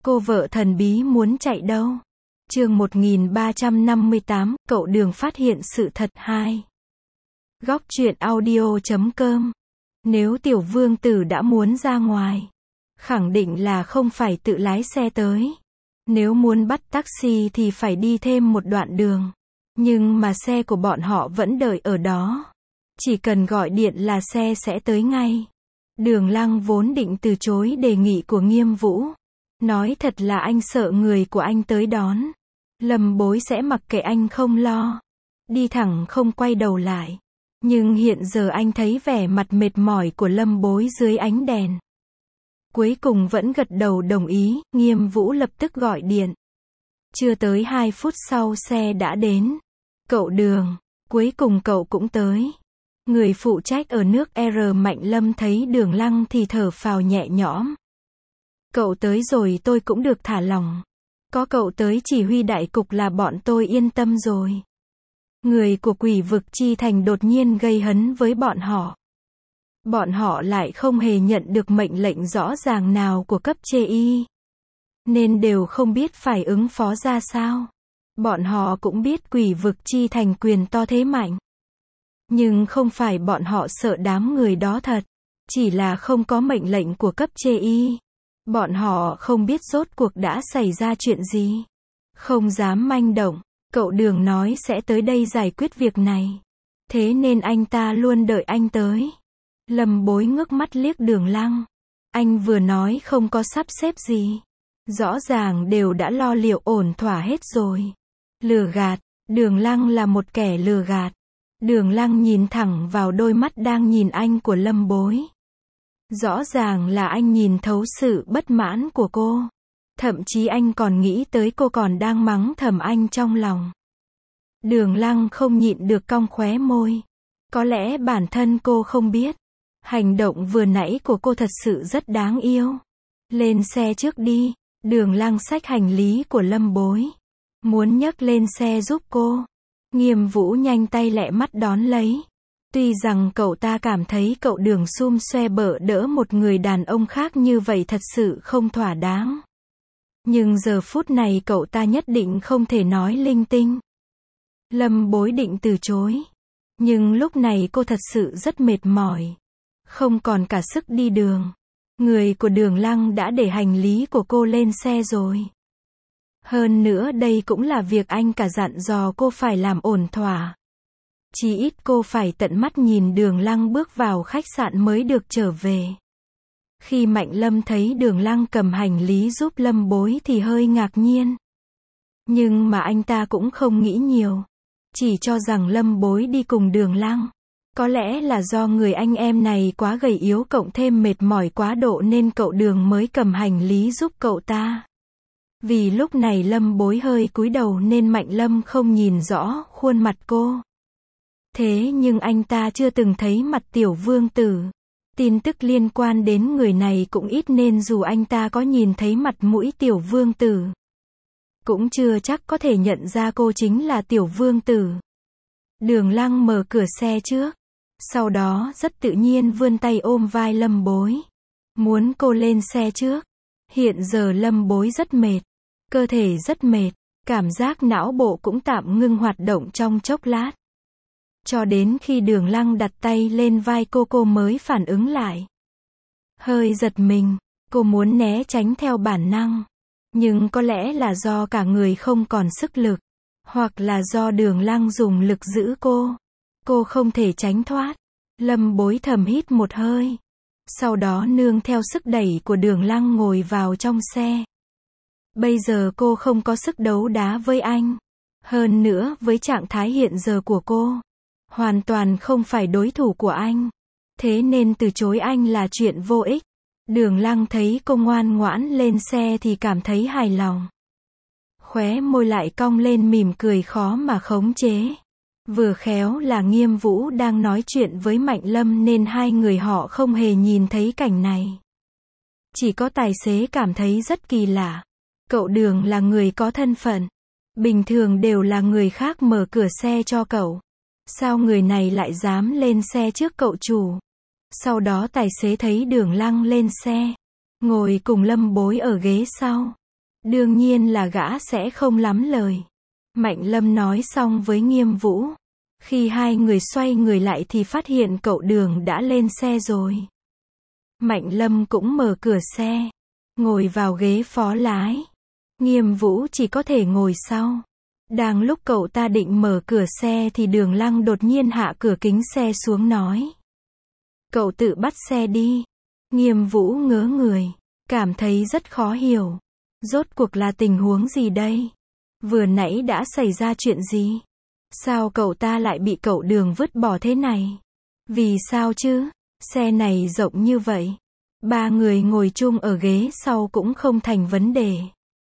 Cô vợ thần bí muốn chạy đâu? Chương 1358, cậu Đường phát hiện sự thật 2. Góc truyện audio.com. Nếu tiểu vương tử đã muốn ra ngoài, khẳng định là không phải tự lái xe tới. Nếu muốn bắt taxi thì phải đi thêm một đoạn đường. Nhưng mà xe của bọn họ vẫn đợi ở đó. Chỉ cần gọi điện là xe sẽ tới ngay. Đường Lăng vốn định từ chối đề nghị của Nghiêm Vũ. Nói thật là anh sợ người của anh tới đón. Lâm Bối sẽ mặc kệ anh không lo. Đi thẳng không quay đầu lại. Nhưng hiện giờ anh thấy vẻ mặt mệt mỏi của Lâm Bối dưới ánh đèn. Cuối cùng vẫn gật đầu đồng ý, Nghiêm Vũ lập tức gọi điện. Chưa tới 2 phút sau xe đã đến. Cậu Đường, cuối cùng cậu cũng tới. Người phụ trách ở nước R Mạnh Lâm thấy Đường Lăng thì thở phào nhẹ nhõm. Cậu tới rồi tôi cũng được thả lỏng. Có cậu tới chỉ huy đại cục là bọn tôi yên tâm rồi. Người của Quỷ Vực Chi Thành đột nhiên gây hấn với bọn họ. Bọn họ lại không hề nhận được mệnh lệnh rõ ràng nào của cấp trên y. Nên đều không biết phải ứng phó ra sao. Bọn họ cũng biết Quỷ Vực Chi Thành quyền to thế mạnh. Nhưng không phải bọn họ sợ đám người đó thật. Chỉ là không có mệnh lệnh của cấp trên y. Bọn họ không biết rốt cuộc đã xảy ra chuyện gì. Không dám manh động. Cậu Đường nói sẽ tới đây giải quyết việc này. Thế nên anh ta luôn đợi anh tới. Lâm Bối ngước mắt liếc Đường Lăng. Anh vừa nói không có sắp xếp gì. Rõ ràng đều đã lo liệu ổn thỏa hết rồi. Lừa gạt. Đường Lăng là một kẻ lừa gạt. Đường Lăng nhìn thẳng vào đôi mắt đang nhìn anh của Lâm Bối. Rõ ràng là anh nhìn thấu sự bất mãn của cô. Thậm chí anh còn nghĩ tới cô còn đang mắng thầm anh trong lòng. Đường Lăng không nhịn được cong khóe môi. Có lẽ bản thân cô không biết. Hành động vừa nãy của cô thật sự rất đáng yêu. Lên xe trước đi. Đường Lăng xách hành lý của Lâm Bối. Muốn nhấc lên xe giúp cô. Nghiêm Vũ nhanh tay lẹ mắt đón lấy. Tuy rằng cậu ta cảm thấy cậu Đường xum xoe bợ đỡ một người đàn ông khác như vậy thật sự không thỏa đáng. Nhưng giờ phút này cậu ta nhất định không thể nói linh tinh. Lâm Bối định từ chối. Nhưng lúc này cô thật sự rất mệt mỏi. Không còn cả sức đi đường. Người của Đường Lăng đã để hành lý của cô lên xe rồi. Hơn nữa đây cũng là việc anh cả dặn dò cô phải làm ổn thỏa. Chỉ ít cô phải tận mắt nhìn Đường Lăng bước vào khách sạn mới được trở về. Khi Mạnh Lâm thấy Đường Lăng cầm hành lý giúp Lâm Bối thì hơi ngạc nhiên. Nhưng mà anh ta cũng không nghĩ nhiều. Chỉ cho rằng Lâm Bối đi cùng Đường Lăng. Có lẽ là do người anh em này quá gầy yếu cộng thêm mệt mỏi quá độ nên cậu Đường mới cầm hành lý giúp cậu ta. Vì lúc này Lâm Bối hơi cúi đầu nên Mạnh Lâm không nhìn rõ khuôn mặt cô. Thế nhưng anh ta chưa từng thấy mặt tiểu vương tử. Tin tức liên quan đến người này cũng ít nên dù anh ta có nhìn thấy mặt mũi tiểu vương tử, cũng chưa chắc có thể nhận ra cô chính là tiểu vương tử. Đường Lăng mở cửa xe trước. Sau đó rất tự nhiên vươn tay ôm vai Lâm Bối. Muốn cô lên xe trước. Hiện giờ Lâm Bối rất mệt. Cơ thể rất mệt. Cảm giác não bộ cũng tạm ngưng hoạt động trong chốc lát. Cho đến khi Đường Lăng đặt tay lên vai cô mới phản ứng lại. Hơi giật mình. Cô muốn né tránh theo bản năng. Nhưng có lẽ là do cả người không còn sức lực. Hoặc là do Đường Lăng dùng lực giữ cô. Cô không thể tránh thoát. Lâm Bối thầm hít một hơi. Sau đó nương theo sức đẩy của Đường Lăng ngồi vào trong xe. Bây giờ cô không có sức đấu đá với anh. Hơn nữa với trạng thái hiện giờ của cô, hoàn toàn không phải đối thủ của anh. Thế nên từ chối anh là chuyện vô ích. Đường Lăng thấy cô ngoan ngoãn lên xe thì cảm thấy hài lòng. Khóe môi lại cong lên mỉm cười khó mà khống chế. Vừa khéo là Nghiêm Vũ đang nói chuyện với Mạnh Lâm nên hai người họ không hề nhìn thấy cảnh này. Chỉ có tài xế cảm thấy rất kỳ lạ. Cậu Đường là người có thân phận. Bình thường đều là người khác mở cửa xe cho cậu. Sao người này lại dám lên xe trước cậu chủ? Sau đó tài xế thấy Đường Lăng lên xe. Ngồi cùng Lâm Bối ở ghế sau. Đương nhiên là gã sẽ không lắm lời. Mạnh Lâm nói xong với Nghiêm Vũ. Khi hai người xoay người lại thì phát hiện cậu Đường đã lên xe rồi. Mạnh Lâm cũng mở cửa xe, ngồi vào ghế phó lái. Nghiêm Vũ chỉ có thể ngồi sau. Đang lúc cậu ta định mở cửa xe thì Đường Lăng đột nhiên hạ cửa kính xe xuống nói. Cậu tự bắt xe đi. Nghiêm Vũ ngớ người, cảm thấy rất khó hiểu. Rốt cuộc là tình huống gì đây? Vừa nãy đã xảy ra chuyện gì? Sao cậu ta lại bị cậu Đường vứt bỏ thế này? Vì sao chứ? Xe này rộng như vậy. Ba người ngồi chung ở ghế sau cũng không thành vấn đề.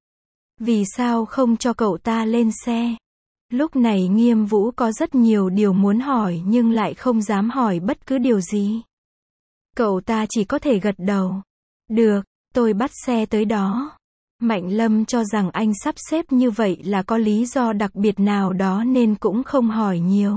Vì sao không cho cậu ta lên xe? Lúc này Nghiêm Vũ có rất nhiều điều muốn hỏi nhưng lại không dám hỏi bất cứ điều gì. Cậu ta chỉ có thể gật đầu. Được, tôi bắt xe tới đó. Mạnh Lâm cho rằng anh sắp xếp như vậy là có lý do đặc biệt nào đó nên cũng không hỏi nhiều.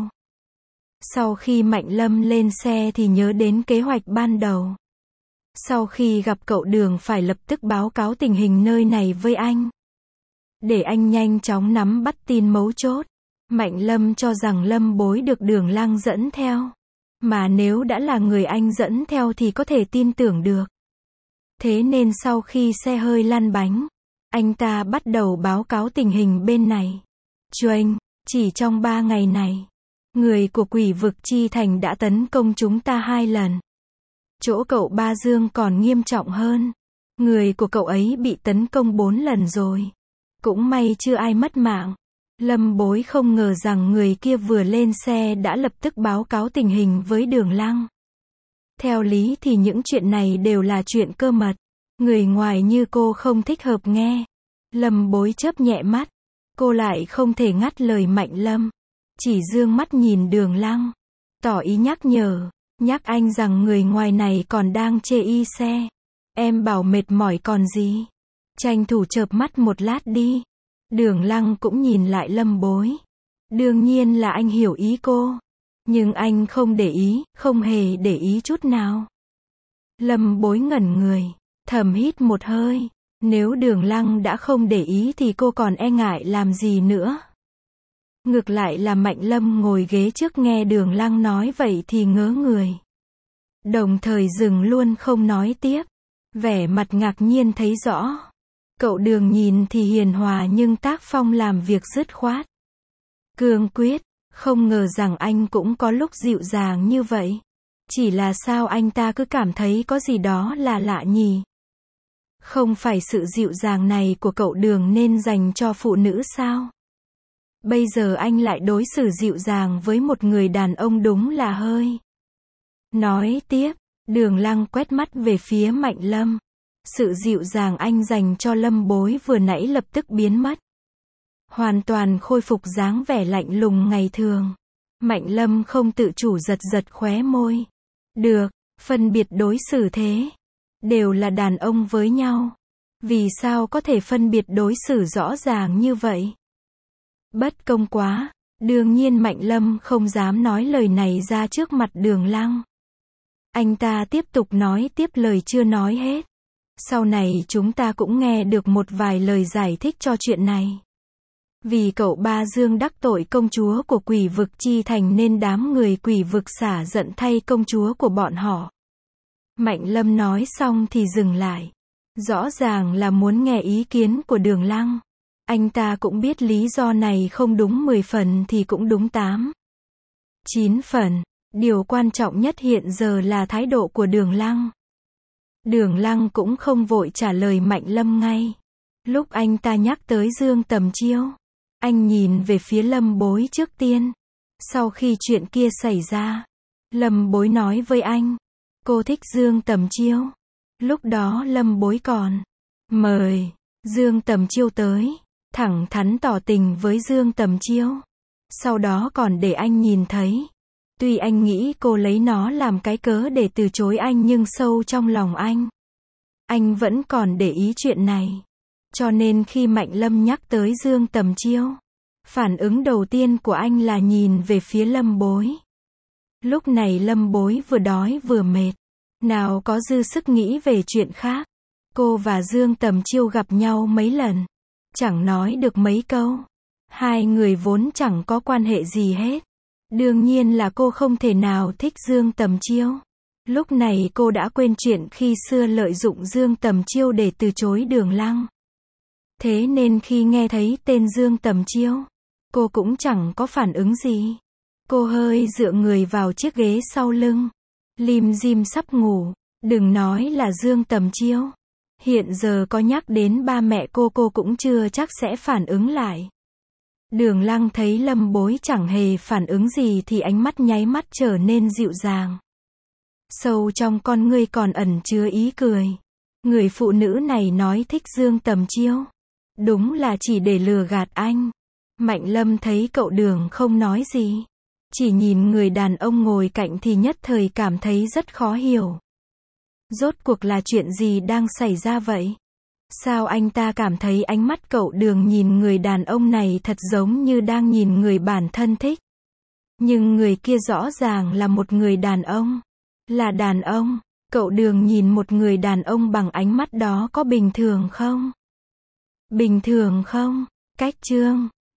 Sau khi Mạnh Lâm lên xe thì nhớ đến kế hoạch ban đầu. Sau khi gặp cậu Đường phải lập tức báo cáo tình hình nơi này với anh. Để anh nhanh chóng nắm bắt tin mấu chốt. Mạnh Lâm cho rằng Lâm Bối được Đường Lăng dẫn theo. Mà nếu đã là người anh dẫn theo thì có thể tin tưởng được. Thế nên sau khi xe hơi lăn bánh, anh ta bắt đầu báo cáo tình hình bên này. Chuênh, chỉ trong 3 ngày này, người của Quỷ Vực Chi Thành đã tấn công chúng ta 2 lần. Chỗ cậu Ba Dương còn nghiêm trọng hơn. Người của cậu ấy bị tấn công 4 lần rồi. Cũng may chưa ai mất mạng. Lâm Bối không ngờ rằng người kia vừa lên xe đã lập tức báo cáo tình hình với Đường Lăng. Theo lý thì những chuyện này đều là chuyện cơ mật. Người ngoài như cô không thích hợp nghe. Lâm Bối chớp nhẹ mắt. Cô lại không thể ngắt lời Mạnh Lâm. Chỉ dương mắt nhìn Đường Lăng. Tỏ ý nhắc nhở. Nhắc anh rằng người ngoài này còn đang chê y xe. Em bảo mệt mỏi còn gì. Tranh thủ chợp mắt một lát đi. Đường Lăng cũng nhìn lại Lâm Bối. Đương nhiên là anh hiểu ý cô. Nhưng anh không để ý, không hề để ý chút nào. Lâm Bối ngẩn người, thầm hít một hơi. Nếu Đường Lăng đã không để ý thì cô còn e ngại làm gì nữa. Ngược lại là Mạnh Lâm ngồi ghế trước nghe Đường Lăng nói vậy thì ngớ người. Đồng thời dừng luôn không nói tiếp. Vẻ mặt ngạc nhiên thấy rõ. Cậu Đường nhìn thì hiền hòa nhưng tác phong làm việc dứt khoát. Cương quyết, không ngờ rằng anh cũng có lúc dịu dàng như vậy. Chỉ là sao anh ta cứ cảm thấy có gì đó là lạ nhỉ? Không phải sự dịu dàng này của cậu Đường nên dành cho phụ nữ sao? Bây giờ anh lại đối xử dịu dàng với một người đàn ông đúng là hơi. Nói tiếp, Đường Lăng quét mắt về phía Mạnh Lâm. Sự dịu dàng anh dành cho Lâm Bối vừa nãy lập tức biến mất. Hoàn toàn khôi phục dáng vẻ lạnh lùng ngày thường. Mạnh Lâm không tự chủ giật giật khóe môi. Được, phân biệt đối xử thế. Đều là đàn ông với nhau. Vì sao có thể phân biệt đối xử rõ ràng như vậy? Bất công quá. Đương nhiên Mạnh Lâm không dám nói lời này ra trước mặt Đường Lăng. Anh ta tiếp tục nói tiếp lời chưa nói hết. Sau này chúng ta cũng nghe được một vài lời giải thích cho chuyện này. Vì cậu Ba Dương đắc tội công chúa của Quỷ Vực Chi Thành nên đám người Quỷ Vực xả giận thay công chúa của bọn họ. Mạnh Lâm nói xong thì dừng lại. Rõ ràng là muốn nghe ý kiến của Đường Lăng. Anh ta cũng biết lý do này không đúng 10 phần thì cũng đúng 8, 9 phần. Điều quan trọng nhất hiện giờ là thái độ của Đường Lăng. Đường Lăng cũng không vội trả lời Mạnh Lâm ngay. Lúc anh ta nhắc tới Dương Tầm Chiêu, anh nhìn về phía Lâm Bối trước tiên. Sau khi chuyện kia xảy ra, Lâm Bối nói với anh, cô thích Dương Tầm Chiêu. Lúc đó Lâm Bối còn mời Dương Tầm Chiêu tới, thẳng thắn tỏ tình với Dương Tầm Chiêu. Sau đó còn để anh nhìn thấy. Tuy anh nghĩ cô lấy nó làm cái cớ để từ chối anh nhưng sâu trong lòng anh vẫn còn để ý chuyện này. Cho nên khi Mạnh Lâm nhắc tới Dương Tầm Chiêu, phản ứng đầu tiên của anh là nhìn về phía Lâm Bối. Lúc này Lâm Bối vừa đói vừa mệt, nào có dư sức nghĩ về chuyện khác. Cô và Dương Tầm Chiêu gặp nhau mấy lần, chẳng nói được mấy câu. Hai người vốn chẳng có quan hệ gì hết. Đương nhiên là cô không thể nào thích Dương Tầm Chiêu. Lúc này cô đã quên chuyện khi xưa lợi dụng Dương Tầm Chiêu để từ chối Đường Lăng. Thế nên khi nghe thấy tên Dương Tầm Chiêu, cô cũng chẳng có phản ứng gì. Cô hơi dựa người vào chiếc ghế sau lưng, lim dim sắp ngủ. Đừng nói là Dương Tầm Chiêu, hiện giờ có nhắc đến ba mẹ cô cũng chưa chắc sẽ phản ứng lại. Đường Lăng thấy Lâm Bối chẳng hề phản ứng gì thì ánh mắt nháy mắt trở nên dịu dàng. Sâu trong con ngươi còn ẩn chứa ý cười. Người phụ nữ này nói thích Dương Tầm Chiêu, đúng là chỉ để lừa gạt anh. Mạnh Lâm thấy cậu Đường không nói gì, chỉ nhìn người đàn ông ngồi cạnh thì nhất thời cảm thấy rất khó hiểu. Rốt cuộc là chuyện gì đang xảy ra vậy? Sao anh ta cảm thấy ánh mắt cậu Đường nhìn người đàn ông này thật giống như đang nhìn người bản thân thích? Nhưng người kia rõ ràng là một người đàn ông. Là đàn ông. Cậu Đường nhìn một người đàn ông bằng ánh mắt đó có bình thường không? Bình thường không? Cách chương